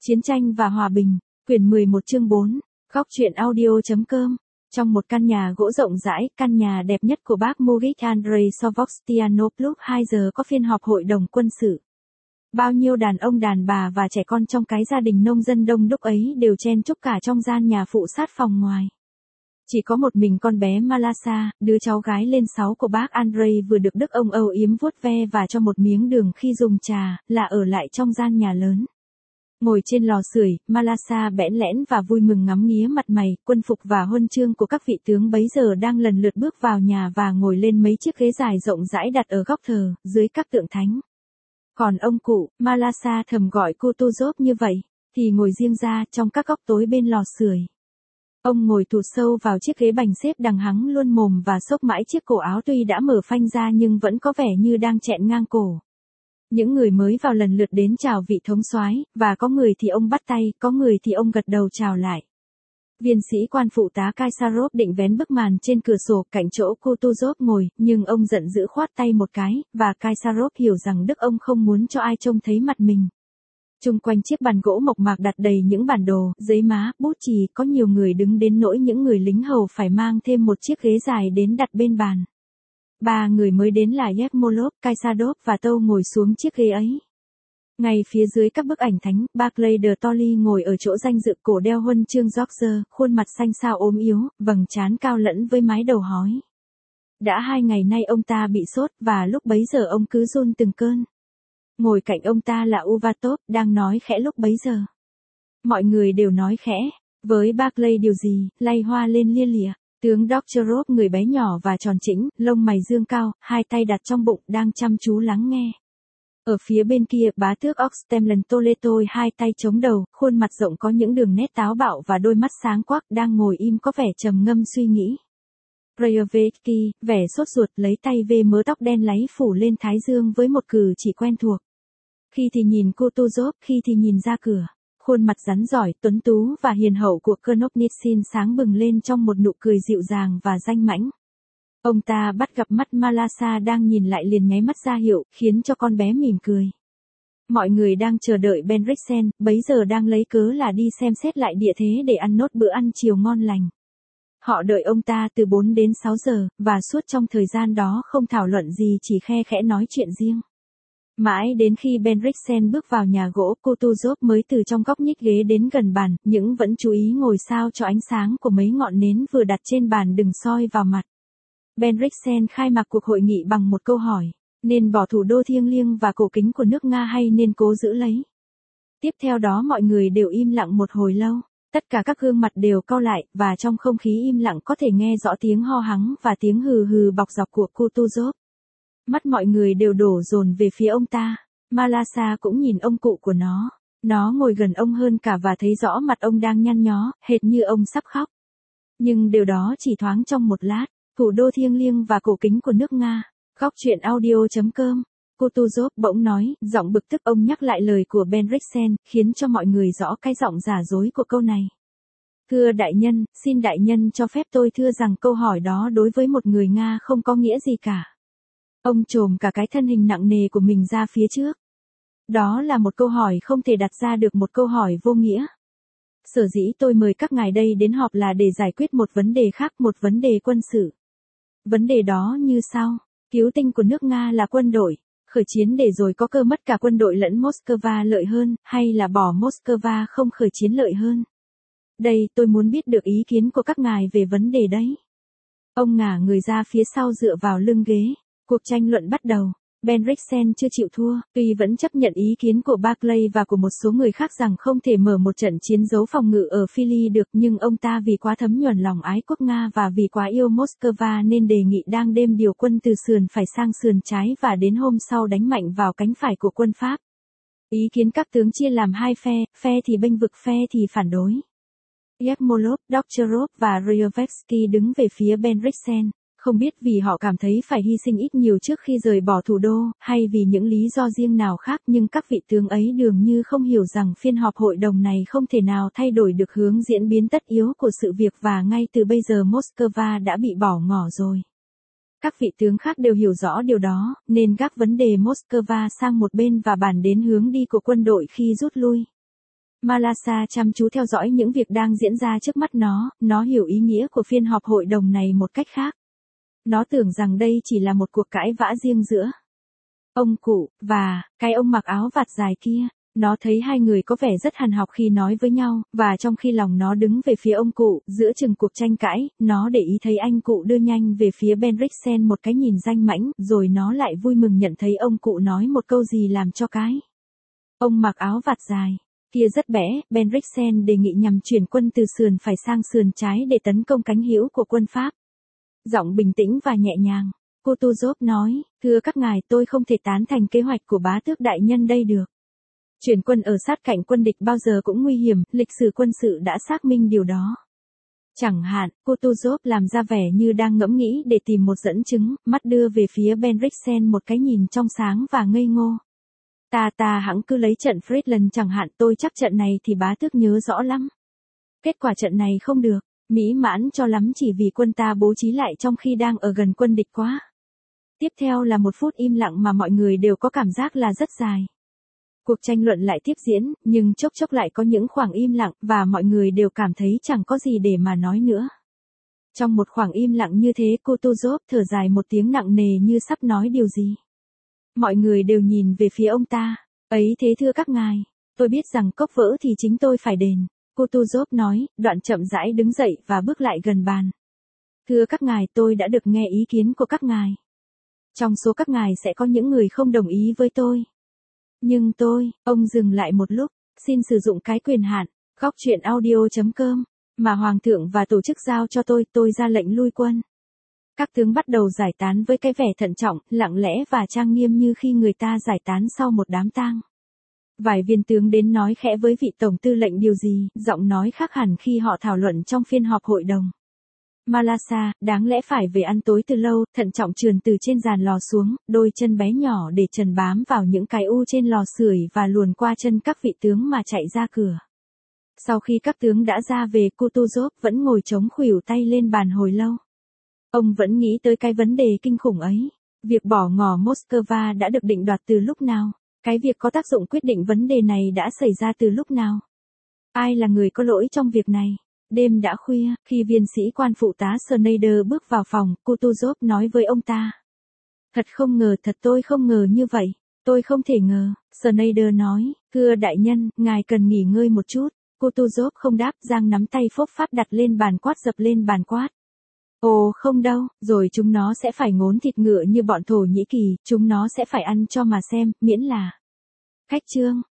Chiến tranh và hòa bình, quyển 11 chương 4, góc truyện audio.com. Trong một căn nhà gỗ rộng rãi, căn nhà đẹp nhất của bác Murik Andrei Sovokstianov, lúc 2 giờ có phiên họp hội đồng quân sự. Bao nhiêu đàn ông đàn bà và trẻ con trong cái gia đình nông dân đông đúc ấy đều chen chúc cả trong gian nhà phụ sát phòng ngoài. Chỉ có một mình con bé Malasa, đứa cháu gái lên 6 của bác Andrei vừa được đức ông âu yếm vuốt ve và cho một miếng đường khi dùng trà, là ở lại trong gian nhà lớn. Ngồi trên lò sưởi, Malasa bẽn lẽn và vui mừng ngắm nghía mặt mày, quân phục và huân chương của các vị tướng bấy giờ đang lần lượt bước vào nhà và ngồi lên mấy chiếc ghế dài rộng rãi đặt ở góc thờ, dưới các tượng thánh. Còn ông cụ, Malasa thầm gọi Kutuzov như vậy, thì ngồi riêng ra trong các góc tối bên lò sưởi. Ông ngồi thụt sâu vào chiếc ghế bành xếp đằng hắng luôn mồm và xốc mãi chiếc cổ áo tuy đã mở phanh ra nhưng vẫn có vẻ như đang chẹn ngang cổ. Những người mới vào lần lượt đến chào vị thống soái, và có người thì ông bắt tay, có người thì ông gật đầu chào lại. Viên sĩ quan phụ tá Kaisarov định vén bức màn trên cửa sổ cạnh chỗ Kutuzov ngồi, nhưng ông giận dữ khoát tay một cái, và Kaisarov hiểu rằng đức ông không muốn cho ai trông thấy mặt mình. Chung quanh chiếc bàn gỗ mộc mạc đặt đầy những bản đồ, giấy má, bút chì, có nhiều người đứng đến nỗi những người lính hầu phải mang thêm một chiếc ghế dài đến đặt bên bàn. 3 người mới đến là Yermolov, Kaisadov và Tâu ngồi xuống chiếc ghế ấy. Ngay phía dưới các bức ảnh thánh, Barclay de Tolly ngồi ở chỗ danh dự, cổ đeo huân chương George, khuôn mặt xanh xao ốm yếu, vầng trán cao lẫn với mái đầu hói. Đã 2 ngày nay ông ta bị sốt và lúc bấy giờ ông cứ run từng cơn. Ngồi cạnh ông ta là Uvatov, đang nói khẽ lúc bấy giờ. Mọi người đều nói khẽ, với Barclay điều gì, lay hoa lên lia lịa. Tướng Doktorov, người bé nhỏ và tròn trĩnh, lông mày dương cao, hai tay đặt trong bụng, đang chăm chú lắng nghe. Ở phía bên kia, bá tước Oxtemlen Toletoi hai tay chống đầu, khuôn mặt rộng có những đường nét táo bạo và đôi mắt sáng quắc, đang ngồi im có vẻ trầm ngâm suy nghĩ. Prayovetsky, vẻ sốt ruột, lấy tay vê mớ tóc đen láy phủ lên thái dương với một cử chỉ quen thuộc. Khi thì nhìn Kutuzov, khi thì nhìn ra cửa. Khuôn mặt rắn giỏi, tuấn tú và hiền hậu của Konopnichin sáng bừng lên trong một nụ cười dịu dàng và danh mãnh. Ông ta bắt gặp mắt Malasa đang nhìn lại liền nháy mắt ra hiệu, khiến cho con bé mỉm cười. Mọi người đang chờ đợi Benriksen, bấy giờ đang lấy cớ là đi xem xét lại địa thế để ăn nốt bữa ăn chiều ngon lành. Họ đợi ông ta từ 4 đến 6 giờ, và suốt trong thời gian đó không thảo luận gì, chỉ khe khẽ nói chuyện riêng. Mãi đến khi Benriksen bước vào nhà gỗ, Kutuzov mới từ trong góc nhích ghế đến gần bàn, nhưng vẫn chú ý ngồi sao cho ánh sáng của mấy ngọn nến vừa đặt trên bàn đừng soi vào mặt. Benriksen khai mạc cuộc hội nghị bằng một câu hỏi, nên bỏ thủ đô thiêng liêng và cổ kính của nước Nga hay nên cố giữ lấy? Tiếp theo đó mọi người đều im lặng một hồi lâu, tất cả các gương mặt đều cau lại, và trong không khí im lặng có thể nghe rõ tiếng ho hắng và tiếng hừ hừ bọc dọc của Kutuzov. Mắt mọi người đều đổ dồn về phía ông ta. Malasa cũng nhìn ông cụ của nó. Nó ngồi gần ông hơn cả và thấy rõ mặt ông đang nhăn nhó, hệt như ông sắp khóc. Nhưng điều đó chỉ thoáng trong một lát. Thủ đô thiêng liêng và cổ kính của nước Nga. Góc truyện audio.com. Kutuzov bỗng nói, giọng bực tức. Ông nhắc lại lời của Benriksen, khiến cho mọi người rõ cái giọng giả dối của câu này. Thưa đại nhân, xin đại nhân cho phép tôi thưa rằng câu hỏi đó đối với một người Nga không có nghĩa gì cả. Ông chồm cả cái thân hình nặng nề của mình ra phía trước. Đó là một câu hỏi không thể đặt ra được, một câu hỏi vô nghĩa. Sở dĩ tôi mời các ngài đây đến họp là để giải quyết một vấn đề khác, một vấn đề quân sự. Vấn đề đó như sau, cứu tinh của nước Nga là quân đội, khởi chiến để rồi có cơ mất cả quân đội lẫn Moscow lợi hơn, hay là bỏ Moscow không khởi chiến lợi hơn? Đây, tôi muốn biết được ý kiến của các ngài về vấn đề đấy. Ông ngả người ra phía sau dựa vào lưng ghế. Cuộc tranh luận bắt đầu. Benriksen chưa chịu thua, tuy vẫn chấp nhận ý kiến của Barclay và của một số người khác rằng không thể mở một trận chiến giấu phòng ngự ở Philly được, nhưng ông ta vì quá thấm nhuần lòng ái quốc Nga và vì quá yêu Moscow nên đề nghị đang đêm điều quân từ sườn phải sang sườn trái và đến hôm sau đánh mạnh vào cánh phải của quân Pháp. Ý kiến các tướng chia làm hai phe thì bênh vực, phe thì phản đối. Yermolov, Doktorov và Ryovetsky đứng về phía Benriksen. Không biết vì họ cảm thấy phải hy sinh ít nhiều trước khi rời bỏ thủ đô, hay vì những lý do riêng nào khác, nhưng các vị tướng ấy dường như không hiểu rằng phiên họp hội đồng này không thể nào thay đổi được hướng diễn biến tất yếu của sự việc, và ngay từ bây giờ Moscow đã bị bỏ ngỏ rồi. Các vị tướng khác đều hiểu rõ điều đó, nên gác vấn đề Moscow sang một bên và bàn đến hướng đi của quân đội khi rút lui. Malasa chăm chú theo dõi những việc đang diễn ra trước mắt nó hiểu ý nghĩa của phiên họp hội đồng này một cách khác. Nó tưởng rằng đây chỉ là một cuộc cãi vã riêng giữa ông cụ và cái ông mặc áo vạt dài kia. Nó thấy hai người có vẻ rất hàn học khi nói với nhau, và trong khi lòng nó đứng về phía ông cụ, giữa chừng cuộc tranh cãi, nó để ý thấy anh cụ đưa nhanh về phía Bendrixen một cái nhìn danh mãnh, rồi nó lại vui mừng nhận thấy ông cụ nói một câu gì làm cho cái ông mặc áo vạt dài kia rất bẽ. Bendrixen đề nghị nhằm chuyển quân từ sườn phải sang sườn trái để tấn công cánh hữu của quân Pháp. Giọng bình tĩnh và nhẹ nhàng, Kutuzov nói, thưa các ngài, tôi không thể tán thành kế hoạch của bá tước đại nhân đây được. Chuyển quân ở sát cạnh quân địch bao giờ cũng nguy hiểm, lịch sử quân sự đã xác minh điều đó. Chẳng hạn, Kutuzov làm ra vẻ như đang ngẫm nghĩ để tìm một dẫn chứng, mắt đưa về phía Bendrixen một cái nhìn trong sáng và ngây ngô. Ta hẵng cứ lấy trận Friedland chẳng hạn, tôi chắc trận này thì bá tước nhớ rõ lắm. Kết quả trận này không được, mỹ mãn cho lắm chỉ vì quân ta bố trí lại trong khi đang ở gần quân địch quá. Tiếp theo là một phút im lặng mà mọi người đều có cảm giác là rất dài. Cuộc tranh luận lại tiếp diễn, nhưng chốc chốc lại có những khoảng im lặng, và mọi người đều cảm thấy chẳng có gì để mà nói nữa. Trong một khoảng im lặng như thế, Kutuzov thở dài một tiếng nặng nề như sắp nói điều gì. Mọi người đều nhìn về phía ông ta. Ấy thế thưa các ngài, tôi biết rằng cốc vỡ thì chính tôi phải đền. Kutuzov nói, đoạn chậm rãi đứng dậy và bước lại gần bàn. Thưa các ngài, tôi đã được nghe ý kiến của các ngài. Trong số các ngài sẽ có những người không đồng ý với tôi. Nhưng ông dừng lại một lúc, xin sử dụng cái quyền hạn, góc truyện audio.com, mà Hoàng thượng và tổ chức giao cho tôi ra lệnh lui quân. Các tướng bắt đầu giải tán với cái vẻ thận trọng, lặng lẽ và trang nghiêm như khi người ta giải tán sau một đám tang. Vài viên tướng đến nói khẽ với vị tổng tư lệnh điều gì, giọng nói khác hẳn khi họ thảo luận trong phiên họp hội đồng. Malasa, đáng lẽ phải về ăn tối từ lâu, thận trọng trườn từ trên giàn lò xuống, đôi chân bé nhỏ để trần bám vào những cái u trên lò sưởi và luồn qua chân các vị tướng mà chạy ra cửa. Sau khi các tướng đã ra về, Kutuzov vẫn ngồi chống khuỷu tay lên bàn hồi lâu. Ông vẫn nghĩ tới cái vấn đề kinh khủng ấy. Việc bỏ ngỏ Moscow đã được định đoạt từ lúc nào? Cái việc có tác dụng quyết định vấn đề này đã xảy ra từ lúc nào? Ai là người có lỗi trong việc này? Đêm đã khuya, khi viên sĩ quan phụ tá Schneider bước vào phòng, Kutuzov nói với ông ta. Thật không ngờ, tôi không ngờ như vậy. Tôi không thể ngờ, Schneider nói, thưa đại nhân, ngài cần nghỉ ngơi một chút. Kutuzov không đáp, giang nắm tay phốp pháp đặt lên bàn quát, dập lên bàn quát. Ồ không đâu, rồi chúng nó sẽ phải ngốn thịt ngựa như bọn Thổ Nhĩ Kỳ, chúng nó sẽ phải ăn cho mà xem, miễn là khách trương.